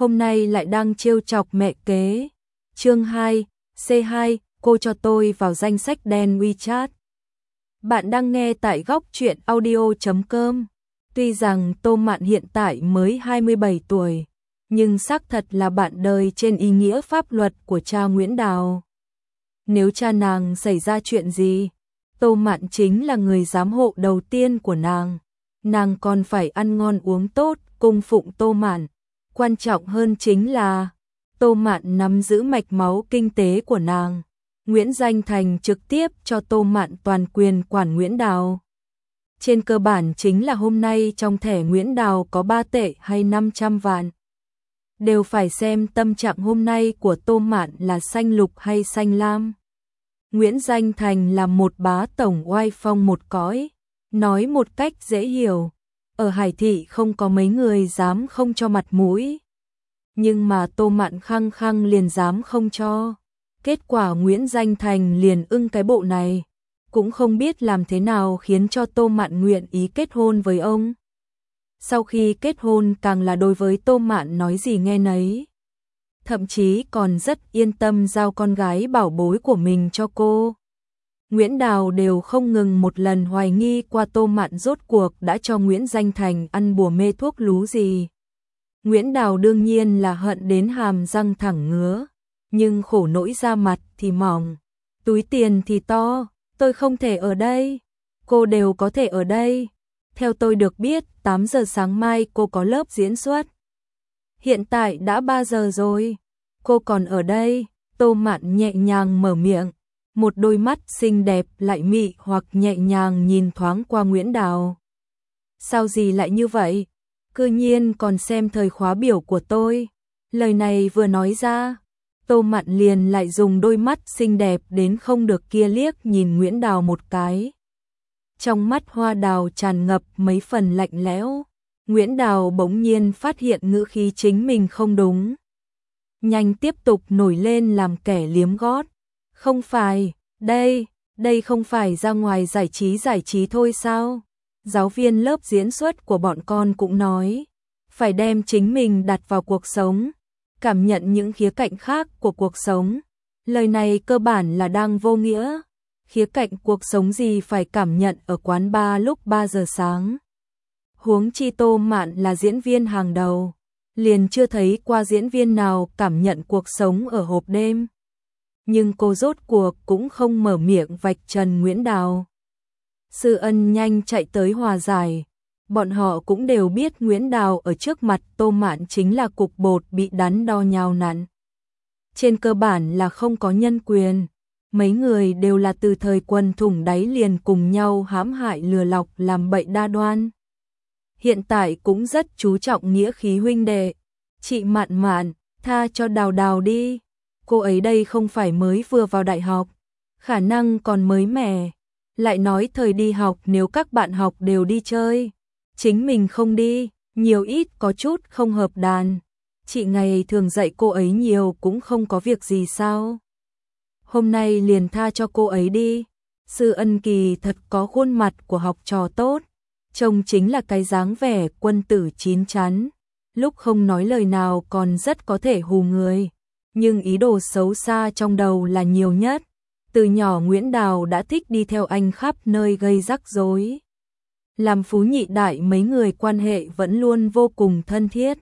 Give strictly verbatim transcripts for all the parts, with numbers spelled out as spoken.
hôm nay lại đang trêu chọc mẹ kế. Chương hai, xê hai, cô cho tôi vào danh sách đen WeChat. Bạn đang nghe tại góc truyện audio chấm com. Tuy rằng Tô Mạn hiện tại mới hai mươi bảy tuổi, nhưng xác thật là bạn đời trên ý nghĩa pháp luật của cha Nguyễn Đào. Nếu cha nàng xảy ra chuyện gì, Tô Mạn chính là người giám hộ đầu tiên của nàng. Nàng còn phải ăn ngon uống tốt, cung phụng Tô Mạn. Quan trọng hơn chính là Tô Mạn nắm giữ mạch máu kinh tế của nàng. Nguyễn Danh Thành trực tiếp cho Tô Mạn toàn quyền quản Nguyễn Đào. Trên cơ bản chính là hôm nay trong thẻ Nguyễn Đào có ba tệ hay năm trăm vạn. Đều phải xem tâm trạng hôm nay của Tô Mạn là xanh lục hay xanh lam. Nguyễn Danh Thành là một bá tổng oai phong một cõi, nói một cách dễ hiểu. Ở Hải Thị không có mấy người dám không cho mặt mũi. Nhưng mà Tô Mạn khăng khăng liền dám không cho. Kết quả Nguyễn Danh Thành liền ưng cái bộ này. Cũng không biết làm thế nào khiến cho Tô Mạn nguyện ý kết hôn với ông. Sau khi kết hôn càng là đối với Tô Mạn nói gì nghe nấy. Thậm chí còn rất yên tâm giao con gái bảo bối của mình cho cô. Nguyễn Đào đều không ngừng một lần hoài nghi qua Tô Mạn rốt cuộc đã cho Nguyễn Danh Thành ăn bùa mê thuốc lú gì. Nguyễn Đào đương nhiên là hận đến hàm răng thẳng ngứa, nhưng khổ nỗi da mặt thì mỏng, túi tiền thì to, tôi không thể ở đây, cô đều có thể ở đây. Theo tôi được biết, tám giờ sáng mai cô có lớp diễn xuất. Hiện tại đã ba giờ rồi, cô còn ở đây. Tô Mạn nhẹ nhàng mở miệng, một đôi mắt xinh đẹp lại mị hoặc nhẹ nhàng nhìn thoáng qua Nguyễn Đào. Sao gì lại như vậy? Cư nhiên còn xem thời khóa biểu của tôi. Lời này vừa nói ra, Tô Mạn liền lại dùng đôi mắt xinh đẹp đến không được kia liếc nhìn Nguyễn Đào một cái. Trong mắt hoa đào tràn ngập mấy phần lạnh lẽo. Nguyễn Đào bỗng nhiên phát hiện ngữ khí chính mình không đúng. Nhanh tiếp tục nổi lên làm kẻ liếm gót. Không phải, đây, đây không phải ra ngoài giải trí giải trí thôi sao? Giáo viên lớp diễn xuất của bọn con cũng nói, phải đem chính mình đặt vào cuộc sống, cảm nhận những khía cạnh khác của cuộc sống. Lời này cơ bản là đang vô nghĩa. Khía cạnh cuộc sống gì phải cảm nhận ở quán bar lúc ba giờ sáng. Huống chi Tô Mạn là diễn viên hàng đầu, liền chưa thấy qua diễn viên nào cảm nhận cuộc sống ở hộp đêm. Nhưng cô rốt cuộc cũng không mở miệng vạch trần Nguyễn Đào. Sư Ân nhanh chạy tới hòa giải. Bọn họ cũng đều biết Nguyễn Đào ở trước mặt Tô Mạn chính là cục bột bị đắn đo nhào nặn. Trên cơ bản là không có nhân quyền. Mấy người đều là từ thời quần thủng đáy liền cùng nhau hãm hại lừa lọc làm bậy đa đoan. Hiện tại cũng rất chú trọng nghĩa khí huynh đệ. Chị Mạn Mạn, tha cho Đào Đào đi. Cô ấy đây không phải mới vừa vào đại học, khả năng còn mới mẻ. Lại nói thời đi học nếu các bạn học đều đi chơi, chính mình không đi, nhiều ít có chút không hợp đàn. Chị ngày thường dạy cô ấy nhiều cũng không có việc gì sao. Hôm nay liền tha cho cô ấy đi. Sư Ân kỳ thật có khuôn mặt của học trò tốt, trông chính là cái dáng vẻ quân tử chín chắn. Lúc không nói lời nào còn rất có thể hù người, nhưng ý đồ xấu xa trong đầu là nhiều nhất. Từ nhỏ Nguyễn Đào đã thích đi theo anh khắp nơi gây rắc rối. Làm phú nhị đại mấy người quan hệ vẫn luôn vô cùng thân thiết.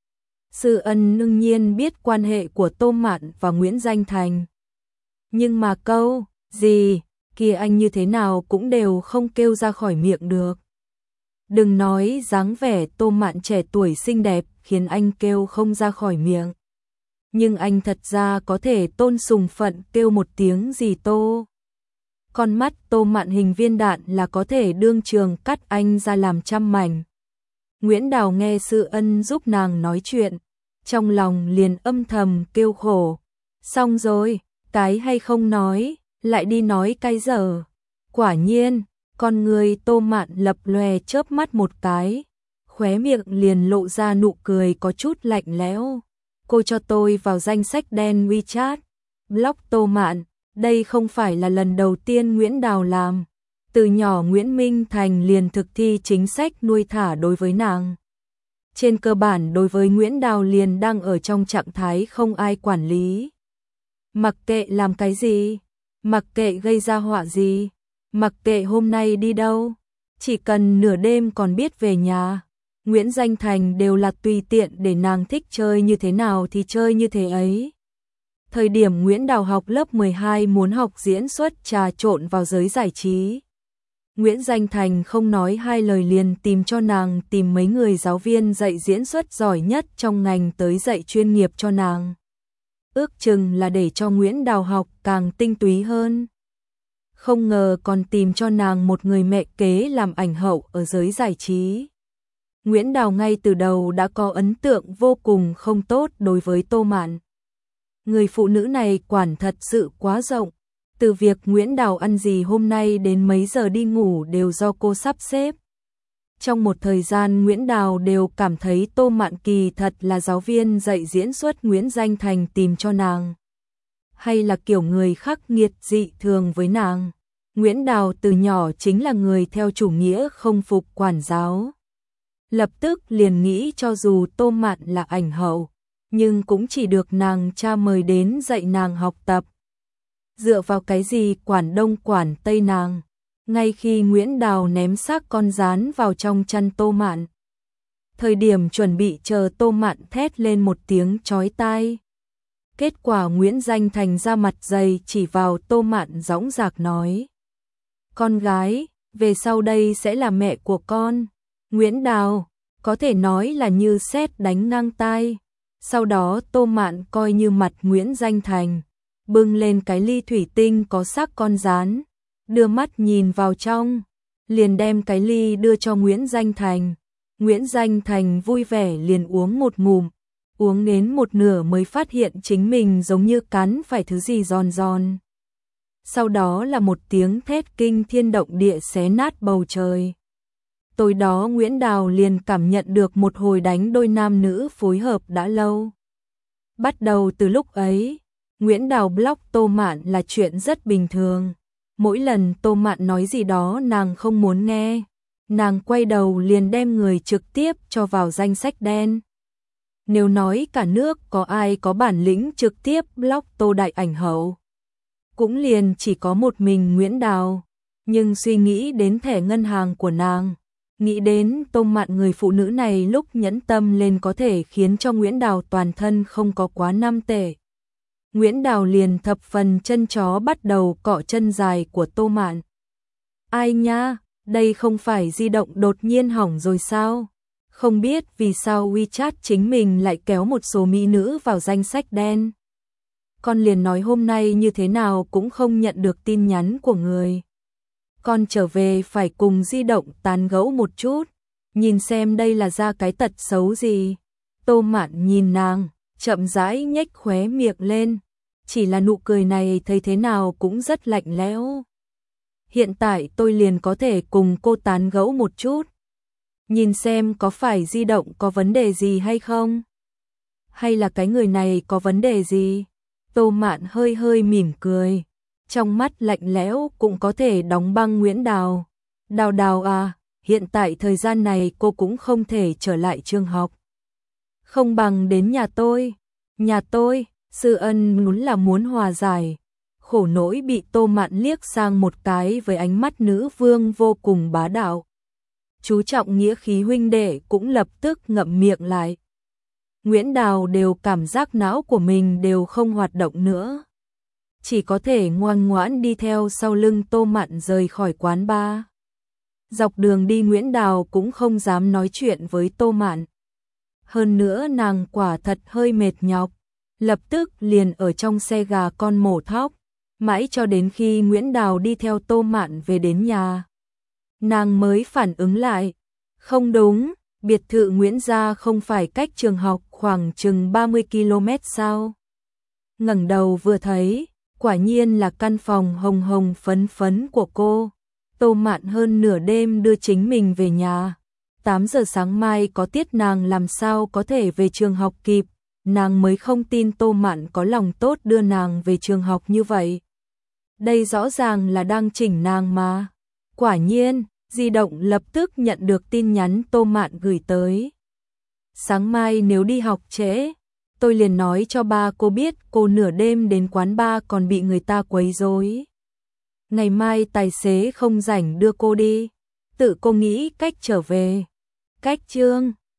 Sư Ân đương nhiên biết quan hệ của Tô Mạn và Nguyễn Danh Thành. Nhưng mà câu, gì, kia anh như thế nào cũng đều không kêu ra khỏi miệng được. Đừng nói dáng vẻ Tô Mạn trẻ tuổi xinh đẹp khiến anh kêu không ra khỏi miệng. Nhưng anh thật ra có thể tôn sùng phận kêu một tiếng gì Tô. Con mắt Tô Mạn hình viên đạn là có thể đương trường cắt anh ra làm trăm mảnh. Nguyễn Đào nghe Sư Ân giúp nàng nói chuyện, trong lòng liền âm thầm kêu khổ. Xong rồi, cái hay không nói, lại đi nói cái dở. Quả nhiên, con người Tô Mạn lập lòe chớp mắt một cái, khóe miệng liền lộ ra nụ cười có chút lạnh lẽo. Cô cho tôi vào danh sách đen WeChat. Block Tô Mạn, đây không phải là lần đầu tiên Nguyễn Đào làm. Từ nhỏ Nguyễn Minh Thành liền thực thi chính sách nuôi thả đối với nàng. Trên cơ bản đối với Nguyễn Đào liền đang ở trong trạng thái không ai quản lý. Mặc kệ làm cái gì, mặc kệ gây ra họa gì, mặc kệ hôm nay đi đâu, chỉ cần nửa đêm còn biết về nhà, Nguyễn Danh Thành đều là tùy tiện để nàng thích chơi như thế nào thì chơi như thế ấy. Thời điểm Nguyễn Đào học lớp mười hai muốn học diễn xuất trà trộn vào giới giải trí. Nguyễn Danh Thành không nói hai lời liền tìm cho nàng tìm mấy người giáo viên dạy diễn xuất giỏi nhất trong ngành tới dạy chuyên nghiệp cho nàng. Ước chừng là để cho Nguyễn Đào học càng tinh túy hơn. Không ngờ còn tìm cho nàng một người mẹ kế làm ảnh hậu ở giới giải trí. Nguyễn Đào ngay từ đầu đã có ấn tượng vô cùng không tốt đối với Tô Mạn. Người phụ nữ này quản thật sự quá rộng. Từ việc Nguyễn Đào ăn gì hôm nay đến mấy giờ đi ngủ đều do cô sắp xếp. Trong một thời gian Nguyễn Đào đều cảm thấy Tô Mạn kỳ thật là giáo viên dạy diễn xuất Nguyễn Danh Thành tìm cho nàng. Hay là kiểu người khắc nghiệt dị thường với nàng. Nguyễn Đào từ nhỏ chính là người theo chủ nghĩa không phục quản giáo. Lập tức liền nghĩ cho dù Tô Mạn là ảnh hậu, nhưng cũng chỉ được nàng cha mời đến dạy nàng học tập. Dựa vào cái gì quản đông quản tây nàng. Ngay khi Nguyễn Đào ném xác con rán vào trong chăn Tô Mạn, thời điểm chuẩn bị chờ Tô Mạn thét lên một tiếng chói tai. Kết quả Nguyễn Danh Thành ra mặt dày chỉ vào Tô Mạn dõng dạc nói: "Con gái, về sau đây sẽ là mẹ của con." Nguyễn Đào, có thể nói là như sét đánh ngang tai. Sau đó Tô Mạn coi như mặt Nguyễn Danh Thành, bưng lên cái ly thủy tinh có xác con rán, đưa mắt nhìn vào trong, liền đem cái ly đưa cho Nguyễn Danh Thành. Nguyễn Danh Thành vui vẻ liền uống một ngụm, uống đến một nửa mới phát hiện chính mình giống như cắn phải thứ gì giòn giòn. Sau đó là một tiếng thét kinh thiên động địa xé nát bầu trời. Tối đó Nguyễn Đào liền cảm nhận được một hồi đánh đôi nam nữ phối hợp đã lâu. Bắt đầu từ lúc ấy, Nguyễn Đào block Tô Mạn là chuyện rất bình thường. Mỗi lần Tô Mạn nói gì đó nàng không muốn nghe, nàng quay đầu liền đem người trực tiếp cho vào danh sách đen. Nếu nói cả nước có ai có bản lĩnh trực tiếp block Tô Đại ảnh hậu, cũng liền chỉ có một mình Nguyễn Đào. Nhưng suy nghĩ đến thẻ ngân hàng của nàng, nghĩ đến Tô Mạn người phụ nữ này lúc nhẫn tâm lên có thể khiến cho Nguyễn Đào toàn thân không có quá năm tệ. Nguyễn Đào liền thập phần chân chó bắt đầu cọ chân dài của Tô Mạn. Ai nha, đây không phải di động đột nhiên hỏng rồi sao? Không biết vì sao WeChat chính mình lại kéo một số mỹ nữ vào danh sách đen. Con liền nói hôm nay như thế nào cũng không nhận được tin nhắn của người. Con trở về phải cùng di động tán gẫu một chút, nhìn xem đây là ra cái tật xấu gì. Tô Mạn nhìn nàng, chậm rãi nhếch khóe miệng lên, chỉ là nụ cười này thấy thế nào cũng rất lạnh lẽo. Hiện tại tôi liền có thể cùng cô tán gẫu một chút, nhìn xem có phải di động có vấn đề gì hay không, hay là cái người này có vấn đề gì. Tô Mạn hơi hơi mỉm cười, trong mắt lạnh lẽo cũng có thể đóng băng Nguyễn Đào. Đào Đào à, hiện tại thời gian này cô cũng không thể trở lại trường học. Không bằng đến nhà tôi. Nhà tôi, Sư Ân muốn là muốn hòa giải. Khổ nỗi bị Tô Mạn liếc sang một cái với ánh mắt nữ vương vô cùng bá đạo. Chú trọng nghĩa khí huynh đệ cũng lập tức ngậm miệng lại. Nguyễn Đào đều cảm giác não của mình đều không hoạt động nữa. Chỉ có thể ngoan ngoãn đi theo sau lưng Tô Mạn rời khỏi quán bar. Dọc đường đi Nguyễn Đào cũng không dám nói chuyện với Tô Mạn. Hơn nữa nàng quả thật hơi mệt nhọc, lập tức liền ở trong xe gà con mổ thóc, mãi cho đến khi Nguyễn Đào đi theo Tô Mạn về đến nhà. Nàng mới phản ứng lại, không đúng, biệt thự Nguyễn gia không phải cách trường học khoảng chừng ba mươi ki lô mét sao? Ngẩng đầu vừa thấy, quả nhiên là căn phòng hồng hồng phấn phấn của cô. Tô Mạn hơn nửa đêm đưa chính mình về nhà. tám giờ sáng mai có tiết nàng làm sao có thể về trường học kịp, nàng mới không tin Tô Mạn có lòng tốt đưa nàng về trường học như vậy. Đây rõ ràng là đang chỉnh nàng mà. Quả nhiên, di động lập tức nhận được tin nhắn Tô Mạn gửi tới. Sáng mai nếu đi học trễ, tôi liền nói cho ba cô biết cô nửa đêm đến quán bar còn bị người ta quấy rối. Ngày mai tài xế không rảnh đưa cô đi, tự cô nghĩ cách trở về. Cách Trương